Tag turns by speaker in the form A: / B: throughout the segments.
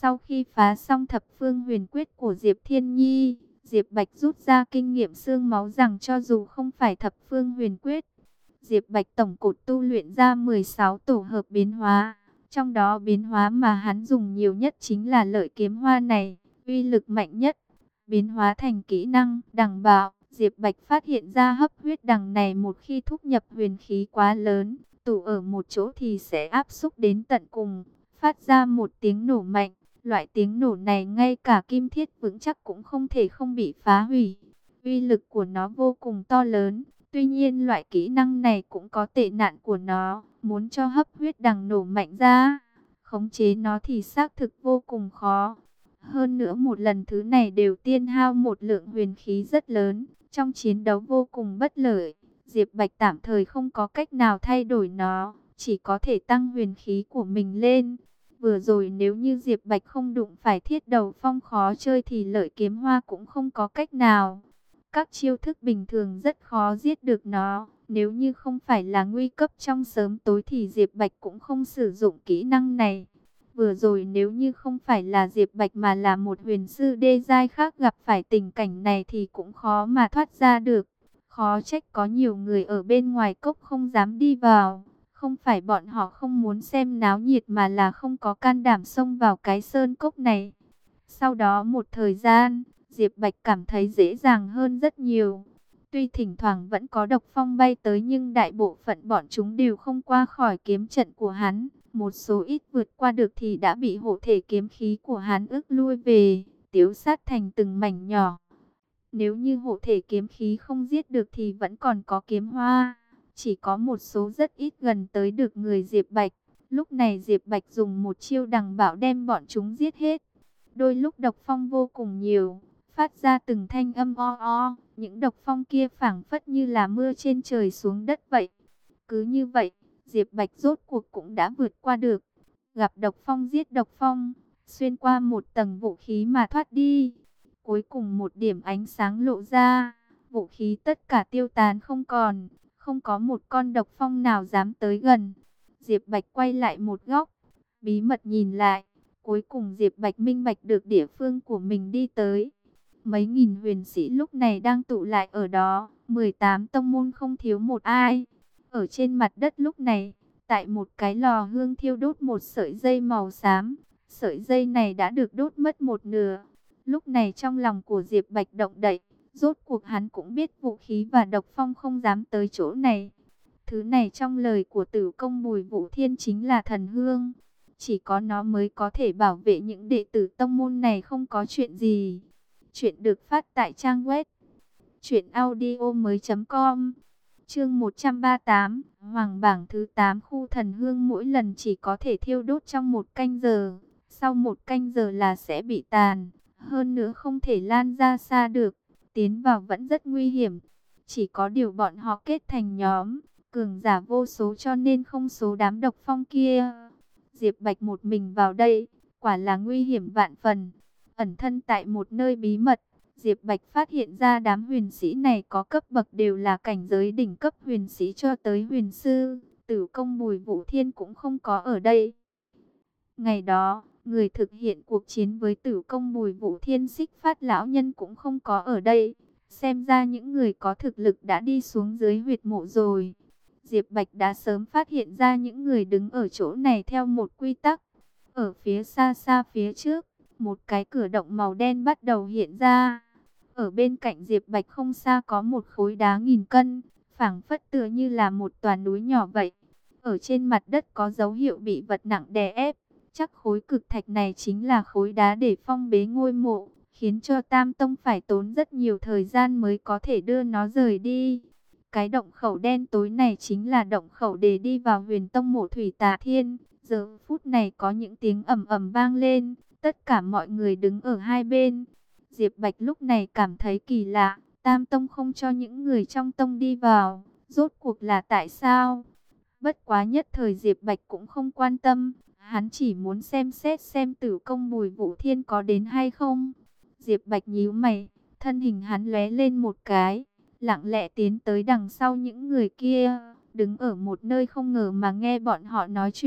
A: Sau khi phá xong thập phương huyền quyết của Diệp Thiên Nhi, Diệp Bạch rút ra kinh nghiệm xương máu rằng cho dù không phải thập phương huyền quyết, Diệp Bạch tổng cột tu luyện ra 16 tổ hợp biến hóa. Trong đó biến hóa mà hắn dùng nhiều nhất chính là lợi kiếm hoa này, uy lực mạnh nhất. Biến hóa thành kỹ năng đằng bạo, Diệp Bạch phát hiện ra hấp huyết đằng này một khi thúc nhập huyền khí quá lớn, tụ ở một chỗ thì sẽ áp xúc đến tận cùng, phát ra một tiếng nổ mạnh. Loại tiếng nổ này ngay cả kim thiết vững chắc cũng không thể không bị phá hủy. Uy lực của nó vô cùng to lớn. Tuy nhiên loại kỹ năng này cũng có tệ nạn của nó. Muốn cho hấp huyết đằng nổ mạnh ra, khống chế nó thì xác thực vô cùng khó. Hơn nữa một lần thứ này đều tiêu hao một lượng huyền khí rất lớn. Trong chiến đấu vô cùng bất lợi. Diệp Bạch tạm thời không có cách nào thay đổi nó. Chỉ có thể tăng huyền khí của mình lên. Vừa rồi nếu như Diệp Bạch không đụng phải thiết đầu phong khó chơi thì lợi kiếm hoa cũng không có cách nào. Các chiêu thức bình thường rất khó giết được nó. Nếu như không phải là nguy cấp trong sớm tối thì Diệp Bạch cũng không sử dụng kỹ năng này. Vừa rồi nếu như không phải là Diệp Bạch mà là một huyền sư đê giai khác gặp phải tình cảnh này thì cũng khó mà thoát ra được. Khó trách có nhiều người ở bên ngoài cốc không dám đi vào. Không phải bọn họ không muốn xem náo nhiệt mà là không có can đảm xông vào cái sơn cốc này. Sau đó một thời gian, Diệp Bạch cảm thấy dễ dàng hơn rất nhiều. Tuy thỉnh thoảng vẫn có độc phong bay tới nhưng đại bộ phận bọn chúng đều không qua khỏi kiếm trận của hắn. Một số ít vượt qua được thì đã bị hộ thể kiếm khí của hắn ức lui về, tiêu sát thành từng mảnh nhỏ. Nếu như hộ thể kiếm khí không giết được thì vẫn còn có kiếm hoa. Chỉ có một số rất ít gần tới được người Diệp Bạch. Lúc này Diệp Bạch dùng một chiêu đằng bạo đem bọn chúng giết hết. Đôi lúc độc phong vô cùng nhiều, phát ra từng thanh âm o o. Những độc phong kia phảng phất như là mưa trên trời xuống đất vậy. Cứ như vậy, Diệp Bạch rốt cuộc cũng đã vượt qua được. Gặp độc phong giết độc phong, xuyên qua một tầng vũ khí mà thoát đi. Cuối cùng một điểm ánh sáng lộ ra, vũ khí tất cả tiêu tán không còn. Không có một con độc phong nào dám tới gần. Diệp Bạch quay lại một góc, bí mật nhìn lại. Cuối cùng Diệp Bạch minh bạch được địa phương của mình đi tới. Mấy nghìn huyền sĩ lúc này đang tụ lại ở đó. 18 tông môn không thiếu một ai. Ở trên mặt đất lúc này, tại một cái lò hương thiêu đốt một sợi dây màu xám. Sợi dây này đã được đốt mất một nửa. Lúc này trong lòng của Diệp Bạch động đậy. Rốt cuộc hắn cũng biết vũ khí và độc phong không dám tới chỗ này. Thứ này trong lời của Tử Công Bùi Vũ Thiên chính là thần hương. Chỉ có nó mới có thể bảo vệ những đệ tử tông môn này không có chuyện gì. Chuyện được phát tại trang web truyệnaudiomoi.com. Chương 138, Hoàng bảng thứ 8 khu thần hương mỗi lần chỉ có thể thiêu đốt trong 1 canh giờ. Sau 1 canh giờ là sẽ bị tàn, hơn nữa không thể lan ra xa được. Tiến vào vẫn rất nguy hiểm. Chỉ có điều bọn họ kết thành nhóm, cường giả vô số cho nên không số đám độc phong kia. Diệp Bạch một mình vào đây, quả là nguy hiểm vạn phần. Ẩn thân tại một nơi bí mật, Diệp Bạch phát hiện ra đám huyền sĩ này có cấp bậc đều là cảnh giới đỉnh cấp huyền sĩ cho tới huyền sư. Tử Công Bùi Vũ Thiên cũng không có ở đây. Ngày đó, người thực hiện cuộc chiến với Tử Công Bùi Vũ Thiên Xích Phát lão nhân cũng không có ở đây. Xem ra những người có thực lực đã đi xuống dưới huyệt mộ rồi. Diệp Bạch đã sớm phát hiện ra những người đứng ở chỗ này theo một quy tắc. Ở phía xa xa phía trước, một cái cửa động màu đen bắt đầu hiện ra. Ở bên cạnh Diệp Bạch không xa có một khối đá 1000 cân, phảng phất tựa như là một tòa núi nhỏ vậy. Ở trên mặt đất có dấu hiệu bị vật nặng đè ép. Chắc khối cực thạch này chính là khối đá để phong bế ngôi mộ, khiến cho Tam Tông phải tốn rất nhiều thời gian mới có thể đưa nó rời đi. Cái động khẩu đen tối này chính là động khẩu để đi vào Huyền Tông mộ Thủy Tà Thiên. Giờ phút này có những tiếng ầm ầm vang lên, tất cả mọi người đứng ở hai bên. Diệp Bạch lúc này cảm thấy kỳ lạ, Tam Tông không cho những người trong tông đi vào, rốt cuộc là tại sao? Bất quá nhất thời Diệp Bạch cũng không quan tâm, hắn chỉ muốn xem xét xem Tử Công Bùi Vũ Thiên có đến hay không. Diệp Bạch nhíu mày, thân hình hắn lóe lên một cái, lặng lẽ tiến tới đằng sau những người kia, đứng ở một nơi không ngờ mà nghe bọn họ nói chuyện.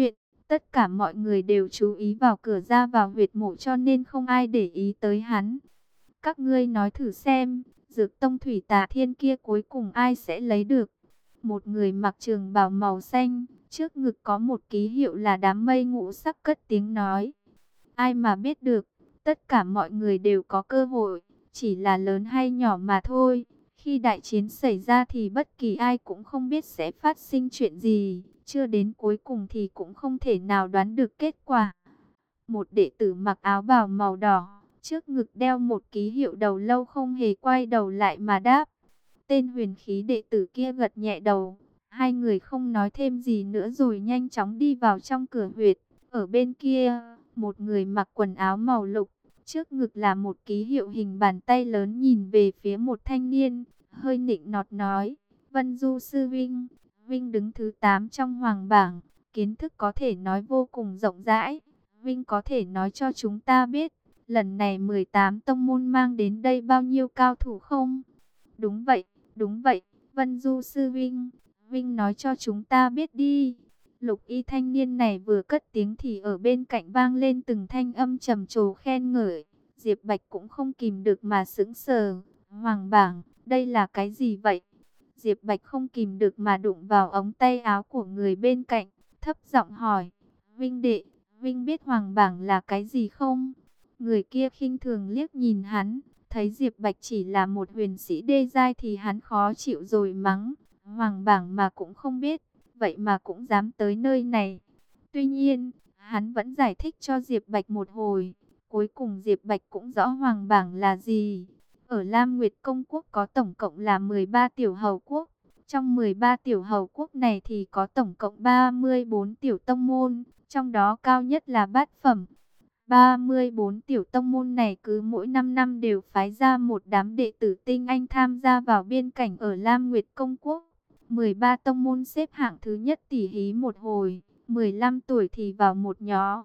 A: Tất cả mọi người đều chú ý vào cửa ra vào huyệt mộ cho nên không ai để ý tới hắn. Các ngươi nói thử xem, Dược Tông Thủy Tà Thiên kia cuối cùng ai sẽ lấy được? Một người mặc trường bào màu xanh, trước ngực có một ký hiệu là đám mây ngũ sắc cất tiếng nói. Ai mà biết được, tất cả mọi người đều có cơ hội, chỉ là lớn hay nhỏ mà thôi. Khi đại chiến xảy ra thì bất kỳ ai cũng không biết sẽ phát sinh chuyện gì, chưa đến cuối cùng thì cũng không thể nào đoán được kết quả. Một đệ tử mặc áo bào màu đỏ, trước ngực đeo một ký hiệu đầu lâu không hề quay đầu lại mà đáp. Tên huyền khí đệ tử kia gật nhẹ đầu. Hai người không nói thêm gì nữa rồi nhanh chóng đi vào trong cửa huyệt. Ở bên kia, một người mặc quần áo màu lục, trước ngực là một ký hiệu hình bàn tay lớn nhìn về phía một thanh niên, hơi nịnh nọt nói: Vân Du sư Vinh, Vinh đứng thứ 8 trong hoàng bảng, kiến thức có thể nói vô cùng rộng rãi. Vinh có thể nói cho chúng ta biết, lần này 18 tông môn mang đến đây bao nhiêu cao thủ không? Đúng vậy, Vân Du sư Vinh, Vinh nói cho chúng ta biết đi. Lục y thanh niên này vừa cất tiếng thì ở bên cạnh vang lên từng thanh âm trầm trồ khen ngợi. Diệp Bạch cũng không kìm được mà sững sờ. Hoàng bảng, đây là cái gì vậy? Diệp Bạch không kìm được mà đụng vào ống tay áo của người bên cạnh, thấp giọng hỏi: Vinh đệ, Vinh biết hoàng bảng là cái gì không? Người kia khinh thường liếc nhìn hắn, thấy Diệp Bạch chỉ là một huyền sĩ đê giai thì hắn khó chịu rồi mắng: Hoàng bảng mà cũng không biết, vậy mà cũng dám tới nơi này. Tuy nhiên, hắn vẫn giải thích cho Diệp Bạch một hồi, cuối cùng Diệp Bạch cũng rõ hoàng bảng là gì. Ở Lam Nguyệt Công Quốc có tổng cộng là 13 tiểu hầu quốc. Trong 13 tiểu hầu quốc này thì có tổng cộng 34 tiểu tông môn, trong đó cao nhất là bát phẩm. 34 tiểu tông môn này cứ mỗi 5 năm đều phái ra một đám đệ tử tinh anh tham gia vào biên cảnh ở Lam Nguyệt Công Quốc. 13 tông môn xếp hạng thứ nhất tỉ hí một hồi, 15 tuổi thì vào một nhóm,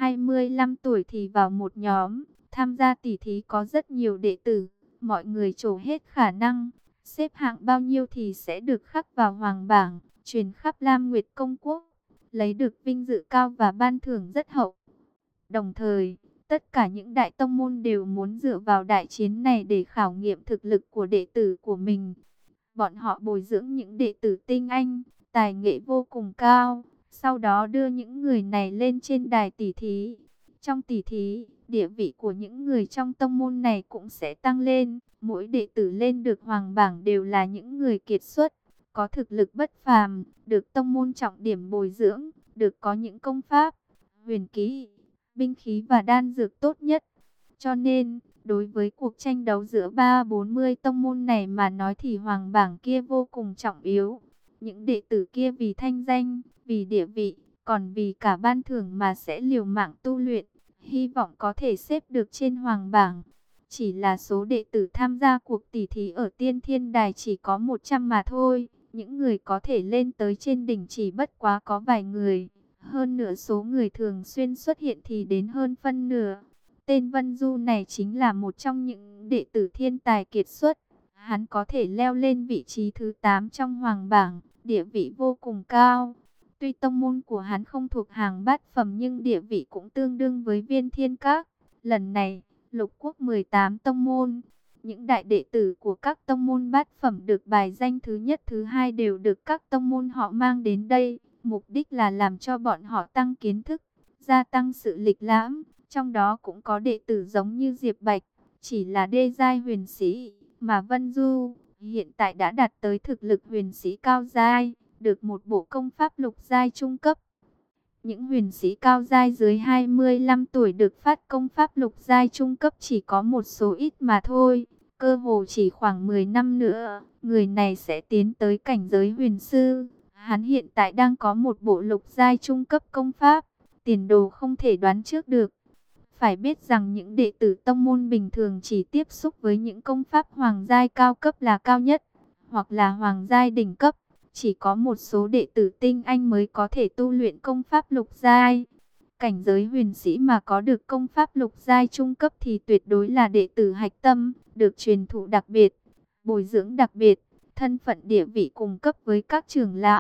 A: 25 tuổi thì vào một nhóm. Tham gia tỉ thí có rất nhiều đệ tử, mọi người trổ hết khả năng, xếp hạng bao nhiêu thì sẽ được khắc vào hoàng bảng, truyền khắp Lam Nguyệt Công Quốc, lấy được vinh dự cao và ban thưởng rất hậu. Đồng thời, tất cả những đại tông môn đều muốn dựa vào đại chiến này để khảo nghiệm thực lực của đệ tử của mình. Bọn họ bồi dưỡng những đệ tử tinh anh, tài nghệ vô cùng cao, sau đó đưa những người này lên trên đài tỉ thí. Trong tỉ thí, địa vị của những người trong tông môn này cũng sẽ tăng lên. Mỗi đệ tử lên được hoàng bảng đều là những người kiệt xuất, có thực lực bất phàm, được tông môn trọng điểm bồi dưỡng, được có những công pháp, huyền kỹ, binh khí và đan dược tốt nhất. Cho nên, đối với cuộc tranh đấu giữa 30-40 tông môn này mà nói thì hoàng bảng kia vô cùng trọng yếu. Những đệ tử kia vì thanh danh, vì địa vị, còn vì cả ban thưởng mà sẽ liều mạng tu luyện, hy vọng có thể xếp được trên hoàng bảng. Chỉ là số đệ tử tham gia cuộc tỷ thí ở Tiên Thiên Đài chỉ có 100 mà thôi. Những người có thể lên tới trên đỉnh chỉ bất quá có vài người. Hơn nữa số người thường xuyên xuất hiện thì đến hơn phân nửa. Tên Vân Du này chính là một trong những đệ tử thiên tài kiệt xuất. Hắn có thể leo lên vị trí thứ 8 trong hoàng bảng, địa vị vô cùng cao. Tuy tông môn của hắn không thuộc hàng bát phẩm nhưng địa vị cũng tương đương với Viên Thiên Các. Lần này, lục quốc 18 tông môn, những đại đệ tử của các tông môn bát phẩm được bài danh thứ nhất thứ hai đều được các tông môn họ mang đến đây. Mục đích là làm cho bọn họ tăng kiến thức, gia tăng sự lịch lãm. Trong đó cũng có đệ tử giống như Diệp Bạch, chỉ là đê giai huyền sĩ, mà Vân Du hiện tại đã đạt tới thực lực huyền sĩ cao giai, được một bộ công pháp lục giai trung cấp. Những huyền sĩ cao giai dưới 25 tuổi được phát công pháp lục giai trung cấp chỉ có một số ít mà thôi. Cơ hồ chỉ khoảng 10 năm nữa, người này sẽ tiến tới cảnh giới huyền sư. Hắn hiện tại đang có một bộ lục giai trung cấp công pháp, tiền đồ không thể đoán trước được. Phải biết rằng những đệ tử tông môn bình thường chỉ tiếp xúc với những công pháp hoàng giai cao cấp là cao nhất, hoặc là hoàng giai đỉnh cấp. Chỉ có một số đệ tử tinh anh mới có thể tu luyện công pháp lục giai. Cảnh giới huyền sĩ mà có được công pháp lục giai trung cấp thì tuyệt đối là đệ tử hạch tâm, được truyền thụ đặc biệt, bồi dưỡng đặc biệt, thân phận địa vị cùng cấp với các trưởng lão,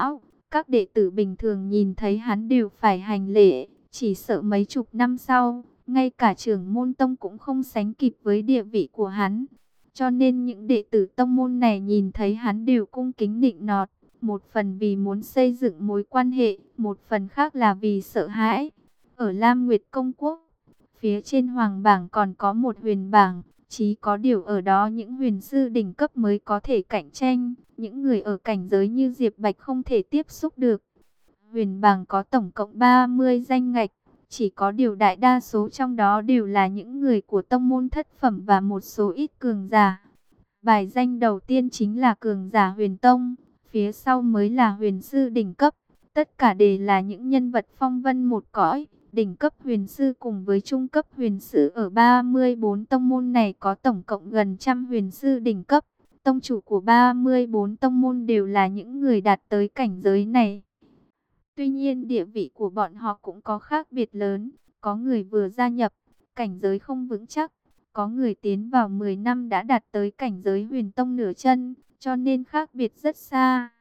A: Các đệ tử bình thường nhìn thấy hắn đều phải hành lễ, chỉ sợ mấy chục năm sau, ngay cả trưởng môn tông cũng không sánh kịp với địa vị của hắn. Cho nên những đệ tử tông môn này nhìn thấy hắn đều cung kính nịnh nọt, một phần vì muốn xây dựng mối quan hệ, một phần khác là vì sợ hãi. Ở Lam Nguyệt Công Quốc, phía trên hoàng bảng còn có một huyền bảng, chỉ có điều ở đó những huyền sư đỉnh cấp mới có thể cạnh tranh, những người ở cảnh giới như Diệp Bạch không thể tiếp xúc được. Huyền bảng có tổng cộng 30 danh ngạch, chỉ có điều đại đa số trong đó đều là những người của tông môn thất phẩm và một số ít cường giả. Bài danh đầu tiên chính là cường giả huyền tông, phía sau mới là huyền sư đỉnh cấp. Tất cả đều là những nhân vật phong vân một cõi. Đỉnh cấp huyền sư cùng với trung cấp huyền sư ở 34 tông môn này có tổng cộng gần trăm huyền sư đỉnh cấp. Tông chủ của 34 tông môn đều là những người đạt tới cảnh giới này. Tuy nhiên địa vị của bọn họ cũng có khác biệt lớn. Có người vừa gia nhập, cảnh giới không vững chắc. Có người tiến vào 10 năm đã đạt tới cảnh giới huyền tông nửa chân, cho nên khác biệt rất xa.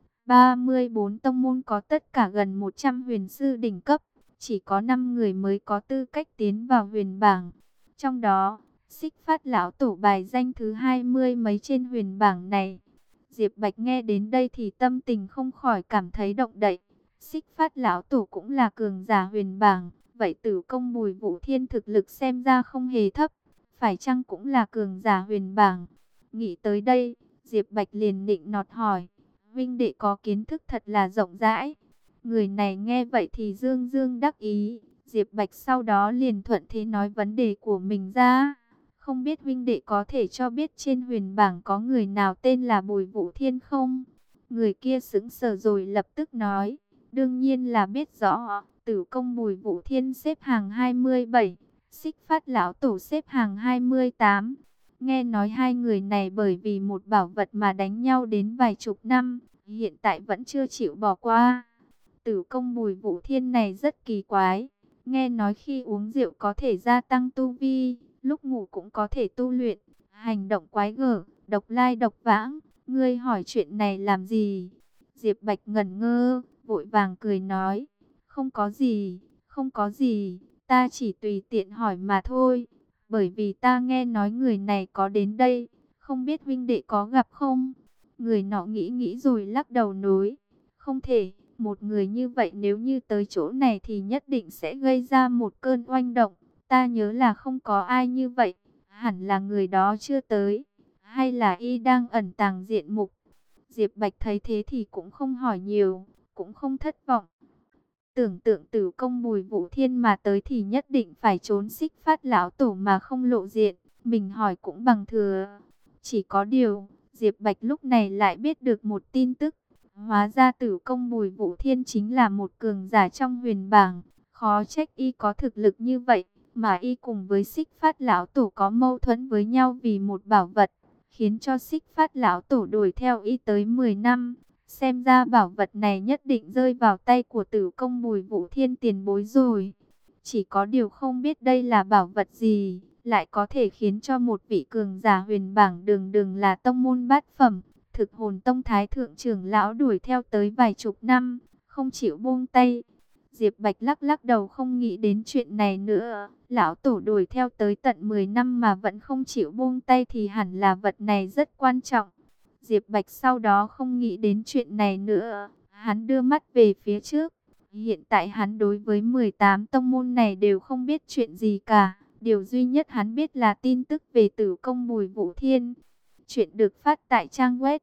A: 34 tông môn có tất cả gần 100 huyền sư đỉnh cấp. Chỉ có 5 người mới có tư cách tiến vào huyền bảng. Trong đó, Xích Phát lão tổ bài danh thứ 20 mấy trên huyền bảng này. Diệp Bạch nghe đến đây thì tâm tình không khỏi cảm thấy động đậy. Xích Phát lão tổ cũng là cường giả huyền bảng. Vậy Tử Công Bùi Vũ Thiên thực lực xem ra không hề thấp. Phải chăng cũng là cường giả huyền bảng? Nghĩ tới đây, Diệp Bạch liền định nọt hỏi. Vinh đệ có kiến thức thật là rộng rãi. Người này nghe vậy thì dương dương đắc ý. Diệp Bạch sau đó liền thuận thế nói vấn đề của mình ra. Không biết huynh đệ có thể cho biết trên huyền bảng có người nào tên là Bùi Vũ Thiên không? Người kia sững sờ rồi lập tức nói. Đương nhiên là biết rõ. Tử Công Bùi Vũ Thiên xếp hàng 27. Xích Phát lão tổ xếp hàng 28. Nghe nói hai người này bởi vì một bảo vật mà đánh nhau đến vài chục năm. Hiện tại vẫn chưa chịu bỏ qua. Tử Công Bùi Vũ Thiên này rất kỳ quái. Nghe nói khi uống rượu có thể gia tăng tu vi, lúc ngủ cũng có thể tu luyện. Hành động quái gở, độc lai độc vãng. Ngươi hỏi chuyện này làm gì? Diệp Bạch ngẩn ngơ, vội vàng cười nói. Không có gì, không có gì. Ta chỉ tùy tiện hỏi mà thôi. Bởi vì ta nghe nói người này có đến đây. Không biết huynh đệ có gặp không? Người nọ nghĩ nghĩ rồi lắc đầu nói. Không thể. Một người như vậy nếu như tới chỗ này thì nhất định sẽ gây ra một cơn oanh động. Ta nhớ là không có ai như vậy. Hẳn là người đó chưa tới. Hay là y đang ẩn tàng diện mục. Diệp Bạch thấy thế thì cũng không hỏi nhiều. Cũng không thất vọng. Tưởng tượng Tử Công Bùi Vũ Thiên mà tới thì nhất định phải trốn Xích Phát lão tổ mà không lộ diện. Mình hỏi cũng bằng thừa. Chỉ có điều, Diệp Bạch lúc này lại biết được một tin tức. Hóa ra Tử Công Bùi Vũ Thiên chính là một cường giả trong huyền bảng. Khó trách y có thực lực như vậy, mà y cùng với Xích Phát lão tổ có mâu thuẫn với nhau vì một bảo vật, khiến cho Xích Phát lão tổ đuổi theo y tới 10 năm. Xem ra bảo vật này nhất định rơi vào tay của Tử Công Bùi Vũ Thiên tiền bối rồi. Chỉ có điều không biết đây là bảo vật gì, lại có thể khiến cho một vị cường giả huyền bảng đường đường là tông môn bát phẩm, Thực Hồn Tông thái thượng trưởng lão đuổi theo tới vài chục năm, không chịu buông tay. Diệp Bạch lắc lắc đầu không nghĩ đến chuyện này nữa. Lão tổ đuổi theo tới tận 10 năm mà vẫn không chịu buông tay thì hẳn là vật này rất quan trọng. Diệp Bạch sau đó không nghĩ đến chuyện này nữa. Hắn đưa mắt về phía trước. Hiện tại hắn đối với 18 tông môn này đều không biết chuyện gì cả. Điều duy nhất hắn biết là tin tức về Tử Công Bùi Vũ Thiên. Chuyện được phát tại trang web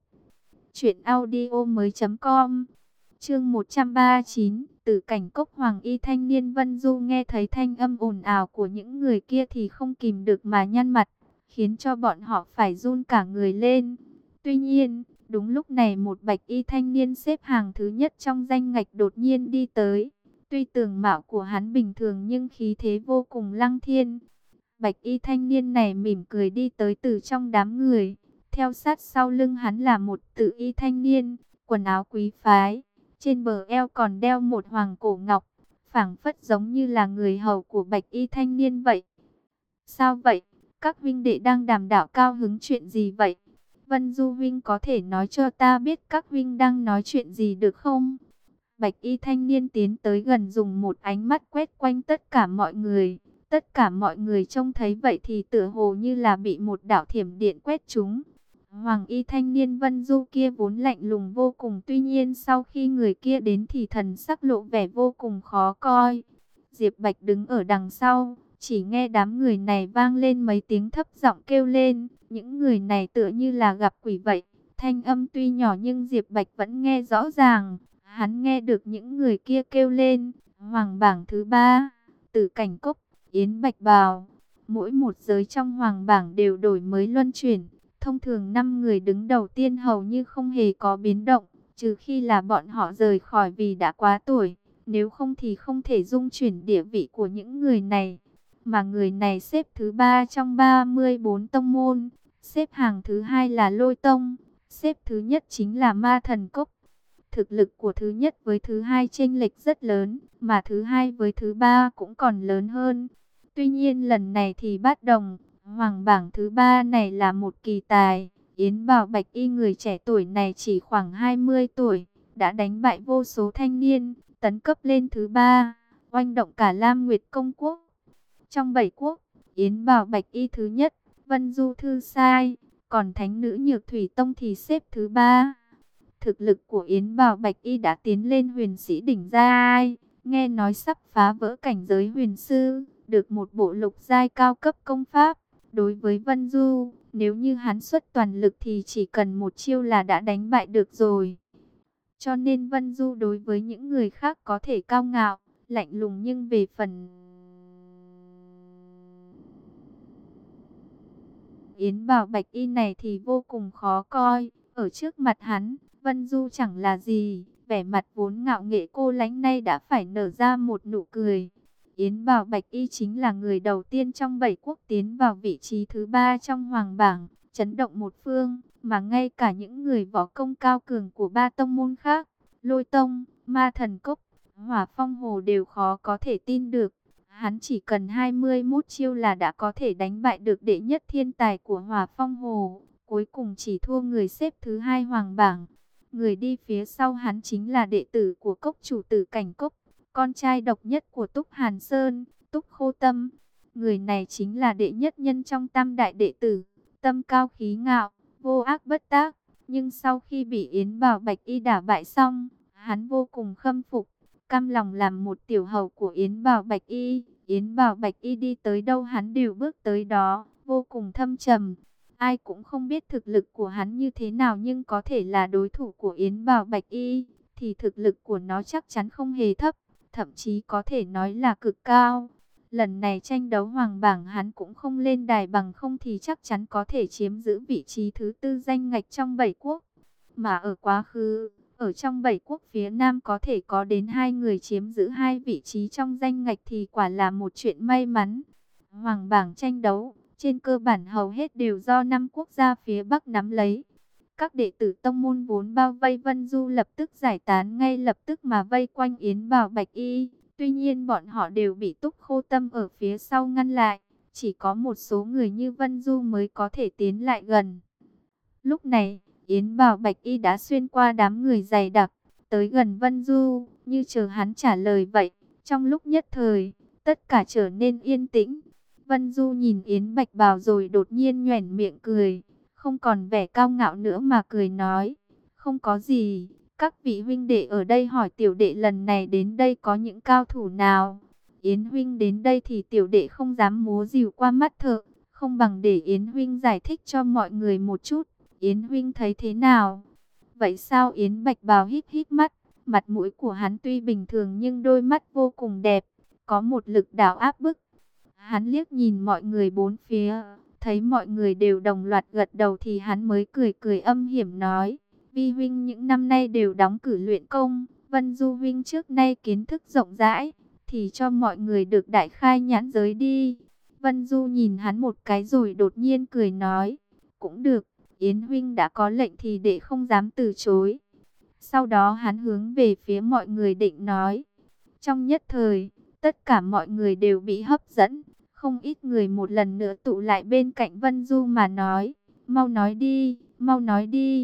A: truyệnaudiomoi.com. Chương 139, Tử Cảnh Cốc Hoàng Y. Thanh niên Vân Du nghe thấy thanh âm ồn ào của những người kia thì không kìm được mà nhăn mặt, khiến cho bọn họ phải run cả người lên. Tuy nhiên, đúng lúc này một bạch y thanh niên xếp hàng thứ nhất trong danh ngạch đột nhiên đi tới. Tuy tướng mạo của hắn bình thường nhưng khí thế vô cùng lăng thiên. Bạch y thanh niên này mỉm cười đi tới từ trong đám người. Theo sát sau lưng hắn là một tử y thanh niên, quần áo quý phái. Trên bờ eo còn đeo một hoàng cổ ngọc, phảng phất giống như là người hầu của bạch y thanh niên vậy. Sao vậy? Các huynh đệ đang đàm đạo cao hứng chuyện gì vậy? Vân Du huynh có thể nói cho ta biết các huynh đang nói chuyện gì được không? Bạch y thanh niên tiến tới gần dùng một ánh mắt quét quanh tất cả mọi người. Tất cả mọi người trông thấy vậy thì tựa hồ như là bị một đạo thiểm điện quét trúng. Hoàng y thanh niên Vân Du kia vốn lạnh lùng vô cùng, tuy nhiên sau khi người kia đến thì thần sắc lộ vẻ vô cùng khó coi. Diệp Bạch đứng ở đằng sau, chỉ nghe đám người này vang lên mấy tiếng thấp giọng kêu lên. Những người này tựa như là gặp quỷ vậy. Thanh âm tuy nhỏ nhưng Diệp Bạch vẫn nghe rõ ràng. Hắn nghe được những người kia kêu lên: Hoàng bảng thứ 3, Tử Cảnh Cốc, Yến Bạch Bào. Mỗi một giới trong Hoàng bảng đều đổi mới luân chuyển. Thông thường 5 người đứng đầu tiên hầu như không hề có biến động, trừ khi là bọn họ rời khỏi vì đã quá tuổi. Nếu không thì không thể dung chuyển địa vị của những người này. Mà người này xếp thứ 3 trong 34 tông môn. Xếp hàng thứ 2 là Lôi Tông. Xếp thứ nhất chính là Ma Thần Cốc. Thực lực của thứ nhất với thứ hai chênh lệch rất lớn, mà thứ hai với thứ ba cũng còn lớn hơn. Tuy nhiên lần này thì bất đồng. Hoàng bảng thứ 3 này là một kỳ tài. Yến Bảo Bạch y người trẻ tuổi này chỉ khoảng 20 tuổi, đã đánh bại vô số thanh niên, tấn cấp lên thứ 3, oanh động cả Lam Nguyệt Công Quốc. Trong 7 quốc, Yến Bảo Bạch y thứ nhất, Vân Du Thư Sai, còn Thánh Nữ Nhược Thủy Tông thì xếp thứ 3. Thực lực của Yến Bảo Bạch y đã tiến lên huyền sĩ đỉnh giai, nghe nói sắp phá vỡ cảnh giới huyền sư, được một bộ lục giai cao cấp công pháp. Đối với Vân Du, nếu như hắn xuất toàn lực thì chỉ cần một chiêu là đã đánh bại được rồi. Cho nên Vân Du đối với những người khác có thể cao ngạo, lạnh lùng, nhưng về phần Yến Bảo Bạch y này thì vô cùng khó coi. Ở trước mặt hắn, Vân Du chẳng là gì, vẻ mặt vốn ngạo nghễ cô lánh nay đã phải nở ra một nụ cười. Yến Bảo Bạch y chính là người đầu tiên trong 7 quốc tiến vào vị trí thứ 3 trong Hoàng bảng, chấn động một phương, mà ngay cả những người võ công cao cường của 3 tông môn khác, Lôi Tông, Ma Thần Cốc, Hỏa Phong Hồ đều khó có thể tin được. Hắn chỉ cần 21 chiêu là đã có thể đánh bại được đệ nhất thiên tài của Hỏa Phong Hồ, cuối cùng chỉ thua người xếp thứ 2 Hoàng bảng. Người đi phía sau hắn chính là đệ tử của cốc chủ Tử Cảnh Cốc, con trai độc nhất của Túc Hàn Sơn, Túc Khô Tâm. Người này chính là đệ nhất nhân trong tam đại đệ tử, tâm cao khí ngạo, vô ác bất tác. Nhưng sau khi bị Yến Bảo Bạch y đả bại xong, hắn vô cùng khâm phục, cam lòng làm một tiểu hầu của Yến Bảo Bạch y. Yến Bảo Bạch y đi tới đâu hắn đều bước tới đó, vô cùng thâm trầm. Ai cũng không biết thực lực của hắn như thế nào, nhưng có thể là đối thủ của Yến Bảo Bạch y thì thực lực của nó chắc chắn không hề thấp, thậm chí có thể nói là cực cao. Lần này tranh đấu Hoàng bảng hắn cũng không lên đài, bằng không thì chắc chắn có thể chiếm giữ vị trí thứ 4 danh ngạch trong 7 quốc. Mà ở quá khứ, ở trong 7 quốc phía Nam có thể có đến 2 người chiếm giữ 2 vị trí trong danh ngạch thì quả là một chuyện may mắn. Hoàng bảng tranh đấu, trên cơ bản hầu hết đều do 5 quốc gia phía Bắc nắm lấy. Các đệ tử tông môn vốn bao vây Vân Du lập tức giải tán ngay lập tức mà vây quanh Yến Bảo Bạch y. Tuy nhiên bọn họ đều bị Túc Khô Tâm ở phía sau ngăn lại. Chỉ có một số người như Vân Du mới có thể tiến lại gần. Lúc này, Yến Bảo Bạch y đã xuyên qua đám người dày đặc, tới gần Vân Du, như chờ hắn trả lời vậy. Trong lúc nhất thời, tất cả trở nên yên tĩnh. Vân Du nhìn Yến Bạch Bào rồi đột nhiên nhoẻn miệng cười, không còn vẻ cao ngạo nữa mà cười nói: không có gì, các vị huynh đệ ở đây hỏi tiểu đệ lần này đến đây có những cao thủ nào. Yến huynh đến đây thì tiểu đệ không dám múa rìu qua mắt thợ, không bằng để Yến huynh giải thích cho mọi người một chút. Yến huynh thấy thế nào? Vậy sao? Yến Bạch Bào híp híp mắt, mặt mũi của hắn tuy bình thường nhưng đôi mắt vô cùng đẹp, có một lực đảo áp bức. Hắn liếc nhìn mọi người bốn phía, thấy mọi người đều đồng loạt gật đầu thì hắn mới cười cười âm hiểm nói: Vi huynh những năm nay đều đóng cử luyện công, Vân Du huynh trước nay kiến thức rộng rãi, thì cho mọi người được đại khai nhãn giới đi. Vân Du nhìn hắn một cái rồi đột nhiên cười nói: cũng được, Yến huynh đã có lệnh thì đệ không dám từ chối. Sau đó hắn hướng về phía mọi người định nói. Trong nhất thời, tất cả mọi người đều bị hấp dẫn, không ít người một lần nữa tụ lại bên cạnh Vân Du mà nói: mau nói đi, mau nói đi.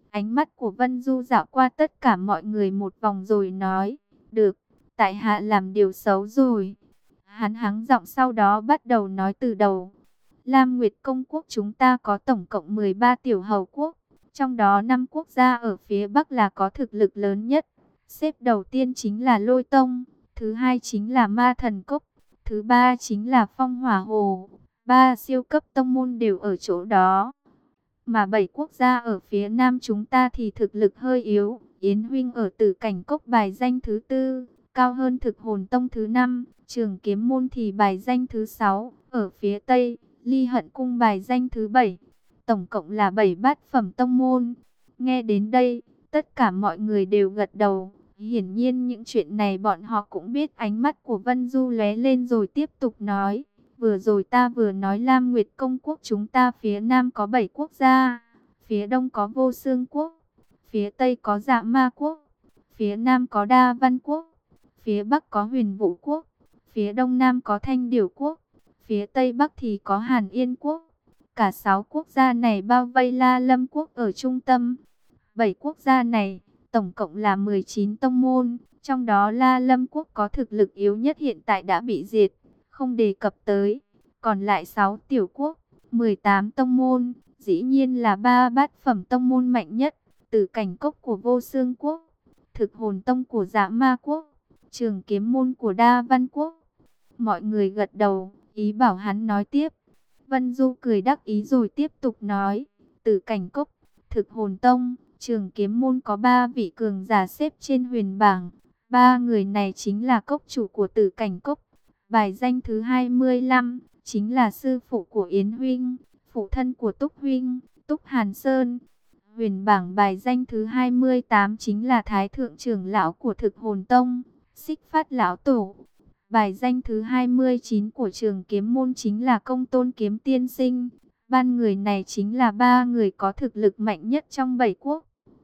A: Ánh mắt của Vân Du dạo qua tất cả mọi người một vòng rồi nói, được, tại hạ làm điều xấu rồi. Hắn hắng giọng sau đó bắt đầu nói từ đầu. Lam Nguyệt Công quốc chúng ta có tổng cộng 13 tiểu hầu quốc, trong đó 5 quốc gia ở phía Bắc là có thực lực lớn nhất. Xếp đầu tiên chính là Lôi Tông, thứ hai chính là Ma Thần Cốc, thứ ba chính là Phong Hỏa Hồ. Ba siêu cấp tông môn đều ở chỗ đó. Mà 7 quốc gia ở phía Nam chúng ta thì thực lực hơi yếu. Yến Huynh ở Tử Cảnh Cốc bài danh thứ tư, cao hơn Thực Hồn Tông thứ 5. Trường Kiếm Môn thì bài danh thứ 6, ở phía Tây, Ly Hận Cung bài danh thứ 7. Tổng cộng là 7 bát phẩm tông môn. Nghe đến đây, tất cả mọi người đều gật đầu. Hiển nhiên những chuyện này bọn họ cũng biết. Ánh mắt của Vân Du lóe lên rồi tiếp tục nói. Vừa rồi ta vừa nói Lam Nguyệt Công quốc chúng ta phía Nam có 7 quốc gia. Phía Đông có Vô Xương Quốc. Phía Tây có Dạ Ma Quốc. Phía Nam có Đa Văn Quốc. Phía Bắc có Huyền Vũ Quốc. Phía Đông Nam có Thanh Điểu Quốc. Phía Tây Bắc thì có Hàn Yên Quốc. Cả 6 quốc gia này bao vây La Lâm Quốc ở trung tâm. 7 quốc gia này, tổng cộng là 19 tông môn. Trong đó La Lâm Quốc có thực lực yếu nhất hiện tại đã bị diệt, không đề cập tới. Còn lại 6 tiểu quốc, 18 tông môn, dĩ nhiên là 3 bát phẩm tông môn mạnh nhất. Tử Cảnh Cốc của Vô Xương Quốc, Thực Hồn Tông của Dạ Ma Quốc, Trường Kiếm Môn của Đa Văn Quốc. Mọi người gật đầu, ý bảo hắn nói tiếp. Vân Du cười đắc ý rồi tiếp tục nói. Tử Cảnh Cốc, Thực Hồn Tông, Trường Kiếm Môn có 3 vị cường giả xếp trên huyền bảng. 3 người này chính là cốc chủ của Tử Cảnh Cốc. Bài danh thứ 25, chính là sư phụ của Yến Huynh, phụ thân của Túc Huynh, Túc Hàn Sơn. Huyền bảng bài danh thứ 28 chính là Thái Thượng trưởng lão của Thực Hồn Tông, Xích Phát Lão Tổ. Bài danh thứ 29 của Trường Kiếm Môn chính là Công Tôn Kiếm Tiên Sinh. Ban người này chính là 3 người có thực lực mạnh nhất trong 7 quốc.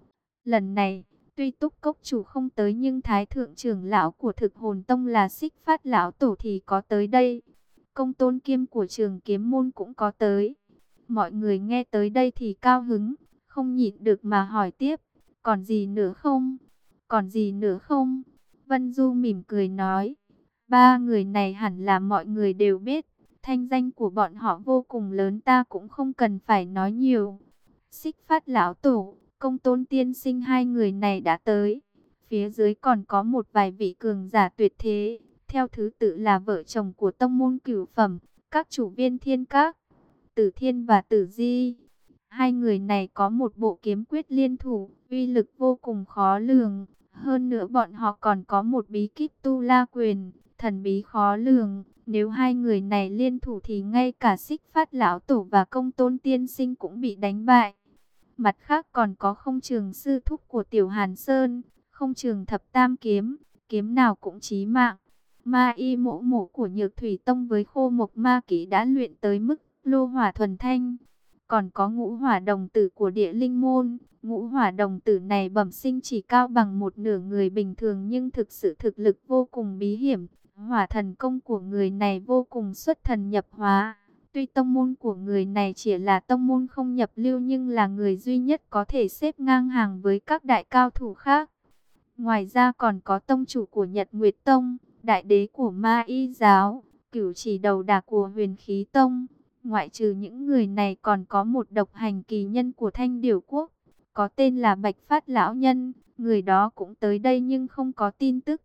A: Lần này, tuy Túc Cốc chủ không tới nhưng Thái Thượng trưởng lão của Thực Hồn Tông là Xích Phát Lão Tổ thì có tới đây. Công Tôn Kiêm của Trường Kiếm Môn cũng có tới. Mọi người nghe tới đây thì cao hứng, không nhịn được mà hỏi tiếp. Còn gì nữa không? Còn gì nữa không? Vân Du mỉm cười nói. 3 người này hẳn là mọi người đều biết. Thanh danh của bọn họ vô cùng lớn, ta cũng không cần phải nói nhiều. Xích Phát Lão Tổ, Công Tôn Tiên Sinh, 2 người này đã tới. Phía dưới còn có một vài vị cường giả tuyệt thế. Theo thứ tự là vợ chồng của tông môn Cửu Phẩm, các chủ Viên Thiên Các, Tử Thiên và Tử Di. 2 người này có một bộ kiếm quyết liên thủ, uy lực vô cùng khó lường. Hơn nữa bọn họ còn có một bí kíp Tu La Quyền, thần bí khó lường. Nếu 2 người này liên thủ thì ngay cả Xích Phát Lão Tổ và Công Tôn Tiên Sinh cũng bị đánh bại. Mặt khác còn có Không Trường sư thúc của Tiểu Hàn Sơn, Không Trường Thập Tam Kiếm, kiếm nào cũng chí mạng. Ma y mộ mộ của Nhược Thủy Tông với Khô Mộc Ma Kỹ đã luyện tới mức lô hỏa thuần thanh. Còn có Ngũ Hỏa Đồng Tử của Địa Linh Môn. Ngũ Hỏa Đồng Tử này bẩm sinh chỉ cao bằng một nửa người bình thường nhưng thực sự thực lực vô cùng bí hiểm. Hỏa thần công của người này vô cùng xuất thần nhập hóa. Tuy tông môn của người này chỉ là tông môn không nhập lưu nhưng là người duy nhất có thể xếp ngang hàng với các đại cao thủ khác. Ngoài ra còn có tông chủ của Nhật Nguyệt Tông, đại đế của Ma Y Giáo, cửu chỉ đầu đà của Huyền Khí Tông. Ngoại trừ những người này còn có một độc hành kỳ nhân của Thanh Điểu Quốc, có tên là Bạch Phát Lão Nhân. Người đó cũng tới đây nhưng không có tin tức.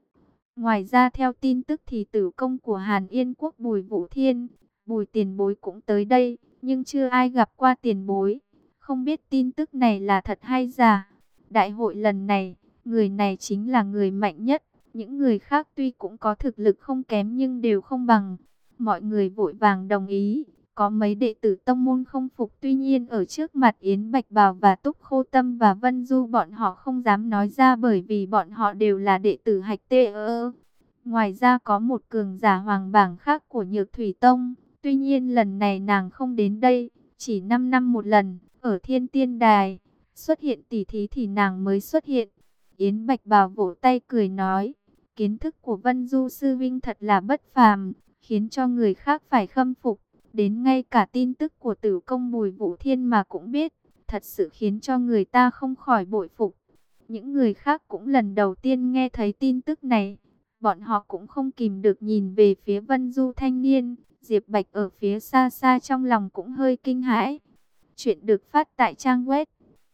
A: Ngoài ra theo tin tức thì tử công của Hàn Yên Quốc Bùi Vũ Thiên, Bùi tiền bối cũng tới đây, nhưng chưa ai gặp qua tiền bối. Không biết tin tức này là thật hay giả. Đại hội lần này, người này chính là người mạnh nhất. Những người khác tuy cũng có thực lực không kém nhưng đều không bằng. Mọi người vội vàng đồng ý. Có mấy đệ tử tông môn không phục, tuy nhiên ở trước mặt Yến Bạch Bào và Túc Khô Tâm và Vân Du bọn họ không dám nói ra bởi vì bọn họ đều là đệ tử Hạch Tê Ơ. Ngoài ra có một cường giả hoàng bảng khác của Nhược Thủy Tông. Tuy nhiên lần này nàng không đến đây, chỉ 5 năm một lần, ở Thiên Tiên Đài. Xuất hiện tỷ thí thì nàng mới xuất hiện. Yến Bạch Bào vỗ tay cười nói, kiến thức của Vân Du sư vinh thật là bất phàm, khiến cho người khác phải khâm phục. Đến ngay cả tin tức của tử công Bùi Vũ Thiên mà cũng biết, thật sự khiến cho người ta không khỏi bội phục. Những người khác cũng lần đầu tiên nghe thấy tin tức này. Bọn họ cũng không kìm được nhìn về phía Vân Du thanh niên. Diệp Bạch ở phía xa xa trong lòng cũng hơi kinh hãi. Chuyện được phát tại trang web